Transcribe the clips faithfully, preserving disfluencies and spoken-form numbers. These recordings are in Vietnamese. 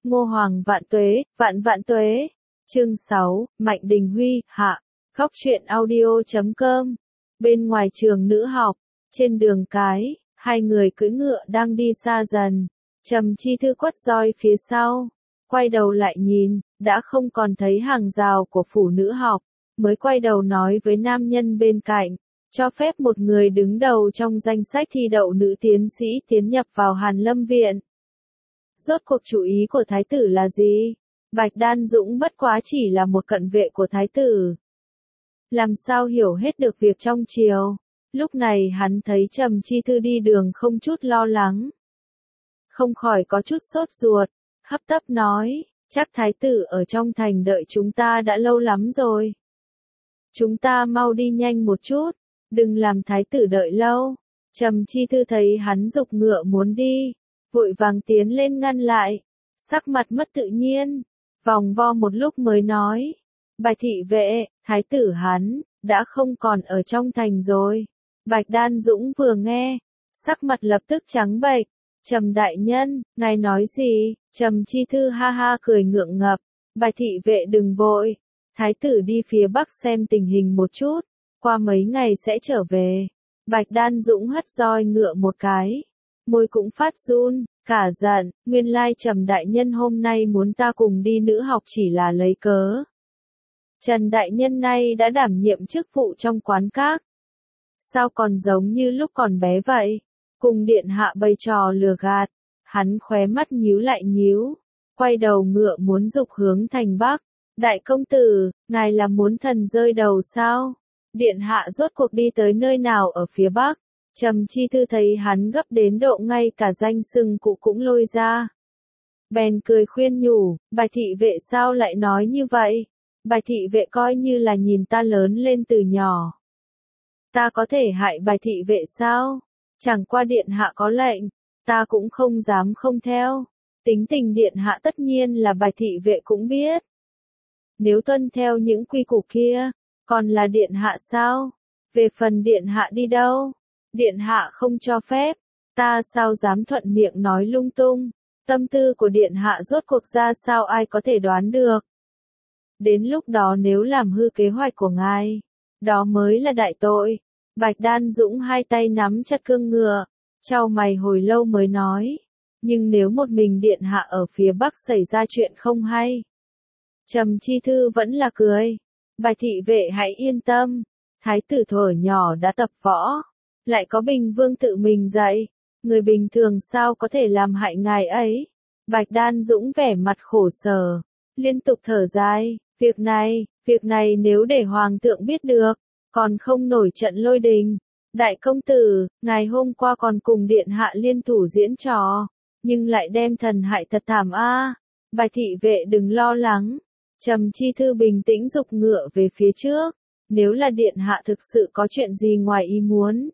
Ngô Hoàng vạn tuế, vạn vạn tuế. Chương sáu, Mạnh Đình Huy, hạ. Khóc chuyện audio chấm com. Bên ngoài trường nữ học, trên đường cái, hai người cưỡi ngựa đang đi xa dần. Trầm Chi Thư quất roi phía sau, quay đầu lại nhìn, đã không còn thấy hàng rào của phủ nữ học, mới quay đầu nói với nam nhân bên cạnh, cho phép một người đứng đầu trong danh sách thi đậu nữ tiến sĩ tiến nhập vào Hàn Lâm Viện. Rốt cuộc chủ ý của thái tử là gì? Bạch Đan Dũng bất quá chỉ là một cận vệ của thái tử. Làm sao hiểu hết được việc trong triều? Lúc này hắn thấy Trầm Chi Thư đi đường không chút lo lắng. Không khỏi có chút sốt ruột, hấp tấp nói, chắc thái tử ở trong thành đợi chúng ta đã lâu lắm rồi. Chúng ta mau đi nhanh một chút, đừng làm thái tử đợi lâu. Trầm Chi Thư thấy hắn giục ngựa muốn đi, vội vàng tiến lên ngăn lại, sắc mặt mất tự nhiên, vòng vo một lúc mới nói, Bạch thị vệ, thái tử hắn, đã không còn ở trong thành rồi. Bạch Đan Dũng vừa nghe, sắc mặt lập tức trắng bệch, Trầm đại nhân, ngài nói gì? Trầm Chi Thư ha ha cười ngượng ngập, Bạch thị vệ đừng vội, thái tử đi phía bắc xem tình hình một chút, qua mấy ngày sẽ trở về. Bạch Đan Dũng hất roi ngựa một cái, môi cũng phát run, cả giận, nguyên lai Trầm đại nhân hôm nay muốn ta cùng đi nữ học chỉ là lấy cớ. Trần đại nhân nay đã đảm nhiệm chức vụ trong quán các. Sao còn giống như lúc còn bé vậy? Cùng điện hạ bày trò lừa gạt, hắn khóe mắt nhíu lại nhíu, quay đầu ngựa muốn dục hướng thành bắc. Đại công tử, ngài là muốn thần rơi đầu sao? Điện hạ rốt cuộc đi tới nơi nào ở phía bắc? Trầm Chi Thư thấy hắn gấp đến độ ngay cả danh xưng cụ cũng lôi ra. Bèn cười khuyên nhủ, Bạch thị vệ sao lại nói như vậy? Bạch thị vệ coi như là nhìn ta lớn lên từ nhỏ. Ta có thể hại Bạch thị vệ sao? Chẳng qua điện hạ có lệnh, ta cũng không dám không theo. Tính tình điện hạ tất nhiên là Bạch thị vệ cũng biết. Nếu tuân theo những quy củ kia, còn là điện hạ sao? Về phần điện hạ đi đâu? Điện hạ không cho phép, ta sao dám thuận miệng nói lung tung. Tâm tư của điện hạ rốt cuộc ra sao ai có thể đoán được. Đến lúc đó nếu làm hư kế hoạch của ngài, đó mới là đại tội. Bạch Đan Dũng hai tay nắm chặt cương ngựa, chau mày hồi lâu mới nói, nhưng nếu một mình điện hạ ở phía bắc xảy ra chuyện không hay. Trầm Chi Thư vẫn là cười, Bạch thị vệ hãy yên tâm, thái tử thuở nhỏ đã tập võ, lại có Bình Vương tự mình dạy, người bình thường sao có thể làm hại ngài ấy. Bạch Đan Dũng vẻ mặt khổ sở, liên tục thở dài, việc này, việc này nếu để hoàng thượng biết được, còn không nổi trận lôi đình. Đại công tử, ngày hôm qua còn cùng điện hạ liên thủ diễn trò, nhưng lại đem thần hại thật thảm a. Bạch thị vệ đừng lo lắng. Trầm Chi Thư bình tĩnh giục ngựa về phía trước, nếu là điện hạ thực sự có chuyện gì ngoài ý muốn,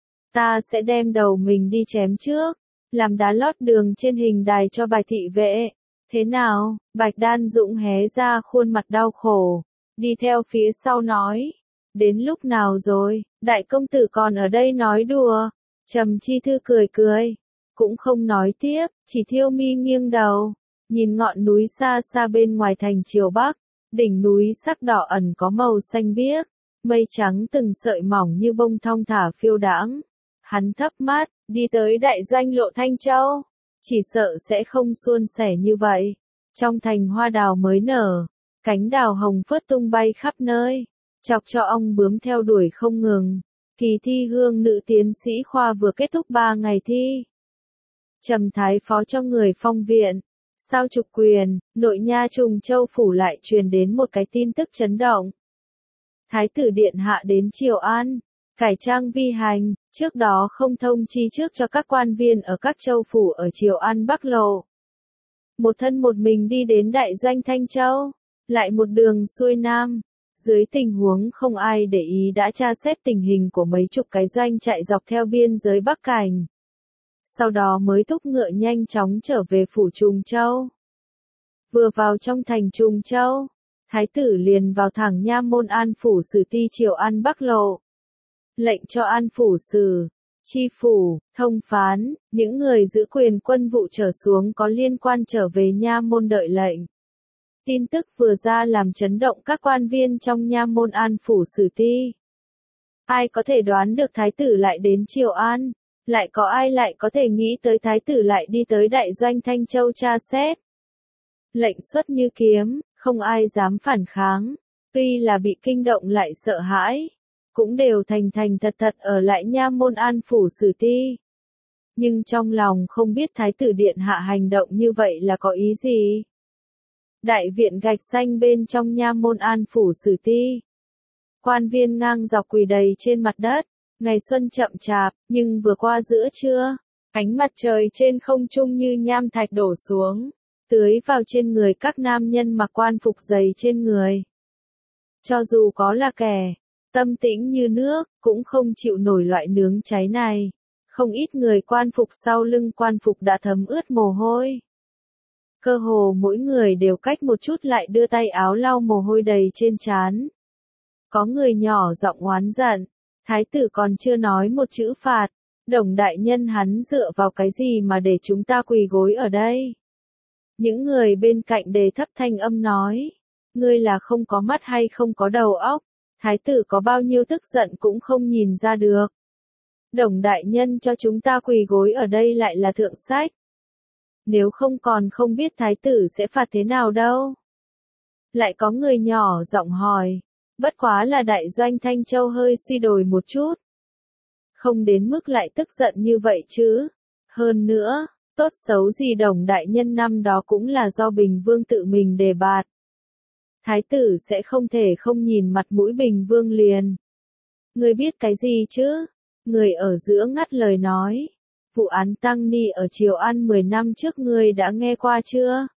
ta sẽ đem đầu mình đi chém trước, làm đá lót đường trên hình đài cho Bạch thị vệ. Thế nào? Bạch Đan Dũng hé ra khuôn mặt đau khổ, đi theo phía sau nói, đến lúc nào rồi, đại công tử còn ở đây nói đùa. Trầm Chi Thư cười cười, cũng không nói tiếp, chỉ thiêu mi nghiêng đầu, nhìn ngọn núi xa xa bên ngoài thành Triều Bắc, đỉnh núi sắc đỏ ẩn có màu xanh biếc, mây trắng từng sợi mỏng như bông thong thả phiêu đãng. Hắn thấp mắt, đi tới đại doanh lộ Thanh Châu, chỉ sợ sẽ không suôn sẻ như vậy. Trong thành hoa đào mới nở, cánh đào hồng phớt tung bay khắp nơi, chọc cho ong bướm theo đuổi không ngừng. Kỳ thi hương nữ tiến sĩ khoa vừa kết thúc ba ngày thi. Trầm thái phó cho người phong viện, sao trục quyền, nội nha Trùng Châu phủ lại truyền đến một cái tin tức chấn động. Thái tử điện hạ đến Triều An, cải trang vi hành, trước đó không thông chi trước cho các quan viên ở các châu phủ ở Triều An Bắc Lộ. Một thân một mình đi đến đại doanh Thanh Châu, lại một đường xuôi nam, dưới tình huống không ai để ý đã tra xét tình hình của mấy chục cái doanh trại dọc theo biên giới Bắc Cảnh. Sau đó mới thúc ngựa nhanh chóng trở về phủ Trùng Châu. Vừa vào trong thành Trùng Châu, thái tử liền vào thẳng nha môn An phủ sử ti Triều An Bắc Lộ. Lệnh cho An phủ sử, tri phủ, thông phán, những người giữ quyền quân vụ trở xuống có liên quan trở về nha môn đợi lệnh. Tin tức vừa ra làm chấn động các quan viên trong nha môn An Phủ Sử Ti. Ai có thể đoán được thái tử lại đến Triều An? Lại có ai lại có thể nghĩ tới thái tử lại đi tới đại doanh Thanh Châu tra xét? Lệnh xuất như kiếm, không ai dám phản kháng. Tuy là bị kinh động lại sợ hãi, cũng đều thành thành thật thật ở lại nha môn An Phủ Sử Ti. Nhưng trong lòng không biết thái tử điện hạ hành động như vậy là có ý gì. Đại viện gạch xanh bên trong nha môn An Phủ Sử Ti. Quan viên ngang dọc quỳ đầy trên mặt đất. Ngày xuân chậm chạp, nhưng vừa qua giữa trưa, ánh mặt trời trên không trung như nham thạch đổ xuống, tưới vào trên người các nam nhân mặc quan phục dày trên người. Cho dù có là kẻ tâm tĩnh như nước, cũng không chịu nổi loại nướng cháy này. Không ít người quan phục sau lưng quan phục đã thấm ướt mồ hôi. Cơ hồ mỗi người đều cách một chút lại đưa tay áo lau mồ hôi đầy trên trán. Có người nhỏ giọng oán giận, thái tử còn chưa nói một chữ phạt, Đồng đại nhân hắn dựa vào cái gì mà để chúng ta quỳ gối ở đây? Những người bên cạnh đề thấp thanh âm nói, ngươi là không có mắt hay không có đầu óc, thái tử có bao nhiêu tức giận cũng không nhìn ra được. Đồng đại nhân cho chúng ta quỳ gối ở đây lại là thượng sách. Nếu không còn không biết thái tử sẽ phạt thế nào đâu. Lại có người nhỏ giọng hỏi, bất quá là đại doanh Thanh Châu hơi suy đồi một chút. Không đến mức lại tức giận như vậy chứ. Hơn nữa, tốt xấu gì Đồng đại nhân năm đó cũng là do Bình Vương tự mình đề bạt. Thái tử sẽ không thể không nhìn mặt mũi Bình Vương liền. Ngươi biết cái gì chứ? Người ở giữa ngắt lời nói. Vụ án Tăng Ni ở Triều An mười năm trước ngươi đã nghe qua chưa?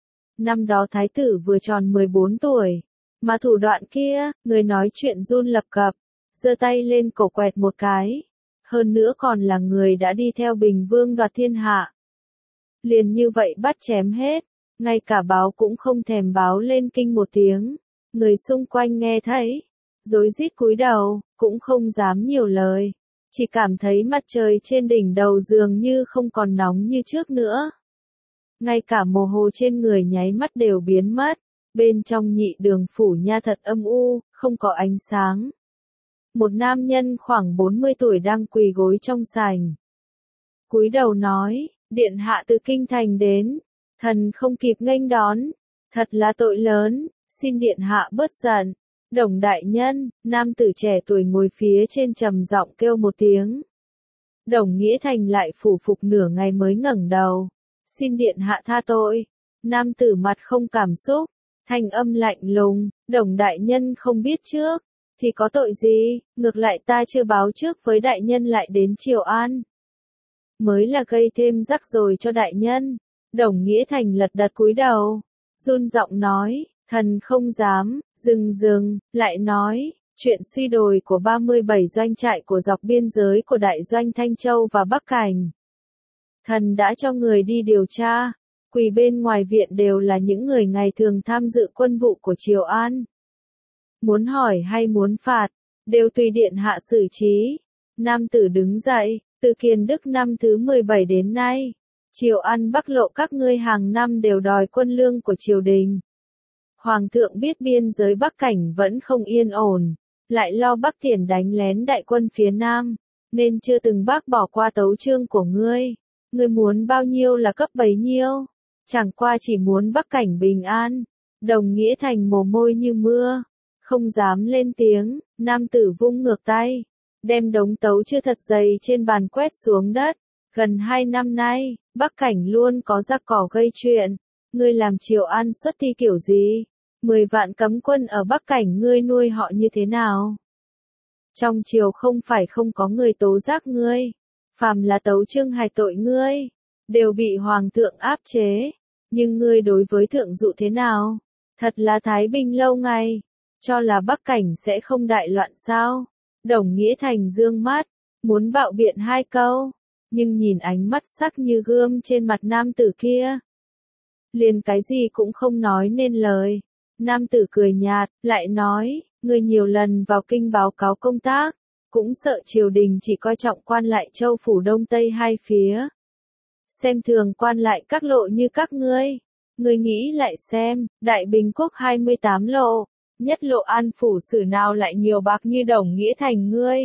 Năm đó thái tử vừa tròn mười bốn tuổi. Mà thủ đoạn kia, người nói chuyện run lập cập, giơ tay lên cổ quẹt một cái. Hơn nữa còn là người đã đi theo Bình Vương đoạt thiên hạ. Liền như vậy bắt chém hết, ngay cả báo cũng không thèm báo lên kinh một tiếng. Người xung quanh nghe thấy, rối rít cúi đầu, cũng không dám nhiều lời. Chỉ cảm thấy mặt trời trên đỉnh đầu dường như không còn nóng như trước nữa. Ngay cả mồ hôi trên người nháy mắt đều biến mất. Bên trong nhị đường phủ nha thật âm u, không có ánh sáng. Một nam nhân khoảng bốn mươi tuổi đang quỳ gối trong sảnh. Cúi đầu nói, điện hạ từ kinh thành đến, thần không kịp nghênh đón, thật là tội lớn, xin điện hạ bớt giận. Đồng đại nhân, nam tử trẻ tuổi ngồi phía trên trầm giọng kêu một tiếng. Đồng Nghĩa Thành lại phủ phục nửa ngày mới ngẩng đầu. Xin điện hạ tha tội. Nam tử mặt không cảm xúc, thanh âm lạnh lùng, Đồng đại nhân không biết trước, thì có tội gì, ngược lại ta chưa báo trước với đại nhân lại đến Triều An. Mới là gây thêm rắc rối cho đại nhân. Đồng Nghĩa Thành lật đật cúi đầu, run giọng nói, thần không dám. Dừng dừng, lại nói, chuyện suy đồi của ba mươi bảy doanh trại của dọc biên giới của đại doanh Thanh Châu và Bắc Cảnh. Thần đã cho người đi điều tra, quỳ bên ngoài viện đều là những người ngày thường tham dự quân vụ của Triều An. Muốn hỏi hay muốn phạt, đều tùy điện hạ xử trí. Nam tử đứng dậy, từ Kiền Đức năm thứ mười bảy đến nay, Triều An Bắc Lộ các ngươi hàng năm đều đòi quân lương của triều đình. Hoàng thượng biết biên giới Bắc Cảnh vẫn không yên ổn, lại lo Bắc Tiền đánh lén đại quân phía Nam, nên chưa từng bác bỏ qua tấu chương của ngươi. Ngươi muốn bao nhiêu là cấp bấy nhiêu, chẳng qua chỉ muốn Bắc Cảnh bình an. Đồng Nghĩa Thành mồ môi như mưa, không dám lên tiếng. Nam tử vung ngược tay, đem đống tấu chưa thật dày trên bàn quét xuống đất. Gần hai năm nay, Bắc Cảnh luôn có giặc cỏ gây chuyện. Ngươi làm Triều An xuất thi kiểu gì? Mười vạn cấm quân ở Bắc Cảnh ngươi nuôi họ như thế nào? Trong triều không phải không có người tố giác ngươi. Phàm là tấu chương hài tội ngươi, đều bị hoàng thượng áp chế. Nhưng ngươi đối với thượng dụ thế nào? Thật là thái bình lâu ngày. Cho là Bắc Cảnh sẽ không đại loạn sao? Đồng Nghĩa Thành dương mắt, muốn bạo biện hai câu. Nhưng nhìn ánh mắt sắc như gươm trên mặt nam tử kia, liền cái gì cũng không nói nên lời. Nam tử cười nhạt, lại nói, ngươi nhiều lần vào kinh báo cáo công tác, cũng sợ triều đình chỉ coi trọng quan lại châu phủ đông tây hai phía. Xem thường quan lại các lộ như các ngươi. Ngươi nghĩ lại xem, Đại Bình Quốc hai mươi tám lộ, nhất lộ An phủ sử nào lại nhiều bạc như Đồng Nghĩa Thành ngươi.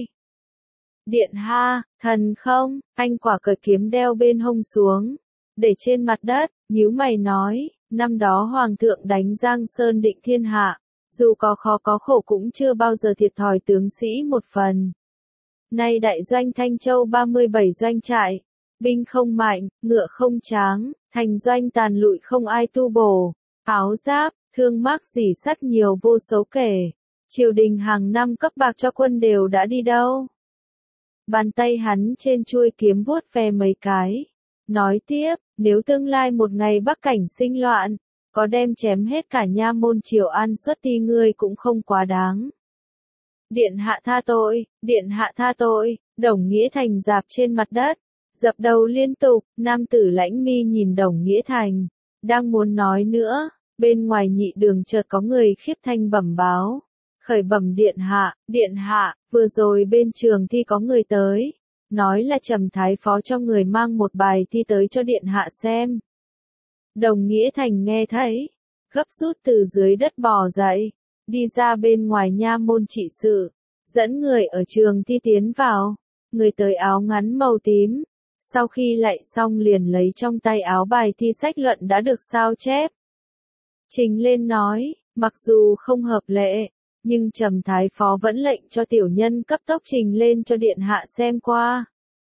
Điện ha, thần không, anh quả cởi kiếm đeo bên hông xuống, để trên mặt đất, nhíu mày nói, năm đó Hoàng thượng đánh Giang Sơn định thiên hạ, dù có khó có khổ cũng chưa bao giờ thiệt thòi tướng sĩ một phần. Nay đại doanh Thanh Châu ba mươi bảy doanh trại, binh không mạnh, ngựa không tráng, thành doanh tàn lụi không ai tu bổ, áo giáp, thương mác dỉ sắt nhiều vô số kể. Triều đình hàng năm cấp bạc cho quân đều đã đi đâu? Bàn tay hắn trên chuôi kiếm vuốt ve mấy cái. Nói tiếp, nếu tương lai một ngày Bắc cảnh sinh loạn, có đem chém hết cả nha môn Triều An xuất ti ngươi cũng không quá đáng. Điện hạ tha tội, điện hạ tha tội, Đồng Nghĩa Thành dạp trên mặt đất, dập đầu liên tục, nam tử Lãnh Mi nhìn Đồng Nghĩa Thành, đang muốn nói nữa, bên ngoài nhị đường chợt có người khiếp thanh bẩm báo. Khởi bẩm điện hạ, điện hạ, vừa rồi bên trường thi có người tới, nói là Trầm Thái Phó cho người mang một bài thi tới cho điện hạ xem. Đồng Nghĩa Thành nghe thấy, gấp rút từ dưới đất bò dậy, đi ra bên ngoài nha môn trị sự, dẫn người ở trường thi tiến vào, người tới áo ngắn màu tím, sau khi lạy xong liền lấy trong tay áo bài thi sách luận đã được sao chép. Trình lên nói, mặc dù không hợp lệ, nhưng Trầm Thái Phó vẫn lệnh cho tiểu nhân cấp tốc trình lên cho điện hạ xem qua.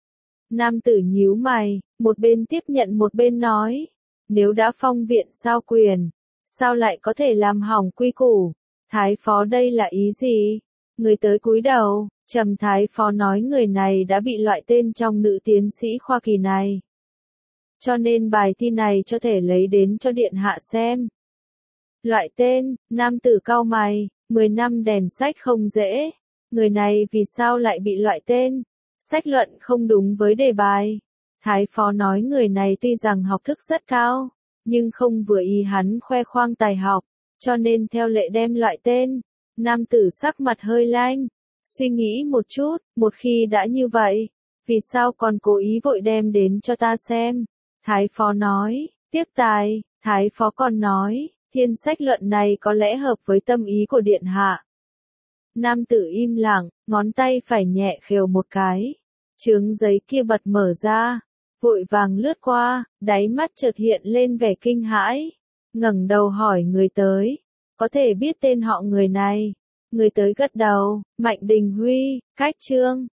Nam tử nhíu mày, một bên tiếp nhận một bên nói, nếu đã phong viện sao quyền, sao lại có thể làm hỏng quy củ? Thái Phó đây là ý gì? Người tới cúi đầu, Trầm Thái Phó nói người này đã bị loại tên trong nữ tiến sĩ khoa kỳ này. Cho nên bài thi này cho thể lấy đến cho điện hạ xem. Loại tên, nam tử cau mày, mười năm đèn sách không dễ. Người này vì sao lại bị loại tên? Sách luận không đúng với đề bài. Thái Phó nói người này tuy rằng học thức rất cao, nhưng không vừa ý hắn khoe khoang tài học, cho nên theo lệ đem loại tên. Nam tử sắc mặt hơi lanh, suy nghĩ một chút, một khi đã như vậy, vì sao còn cố ý vội đem đến cho ta xem? Thái Phó nói, tiếp tài, Thái Phó còn nói, thiên sách luận này có lẽ hợp với tâm ý của điện hạ. Nam tử im lặng, ngón tay phải nhẹ khều một cái, chướng giấy kia bật mở ra, vội vàng lướt qua, đáy mắt chợt hiện lên vẻ kinh hãi, ngẩng đầu hỏi người tới, có thể biết tên họ người này? Người tới gật đầu, Mạnh Đình Huy, cách chương.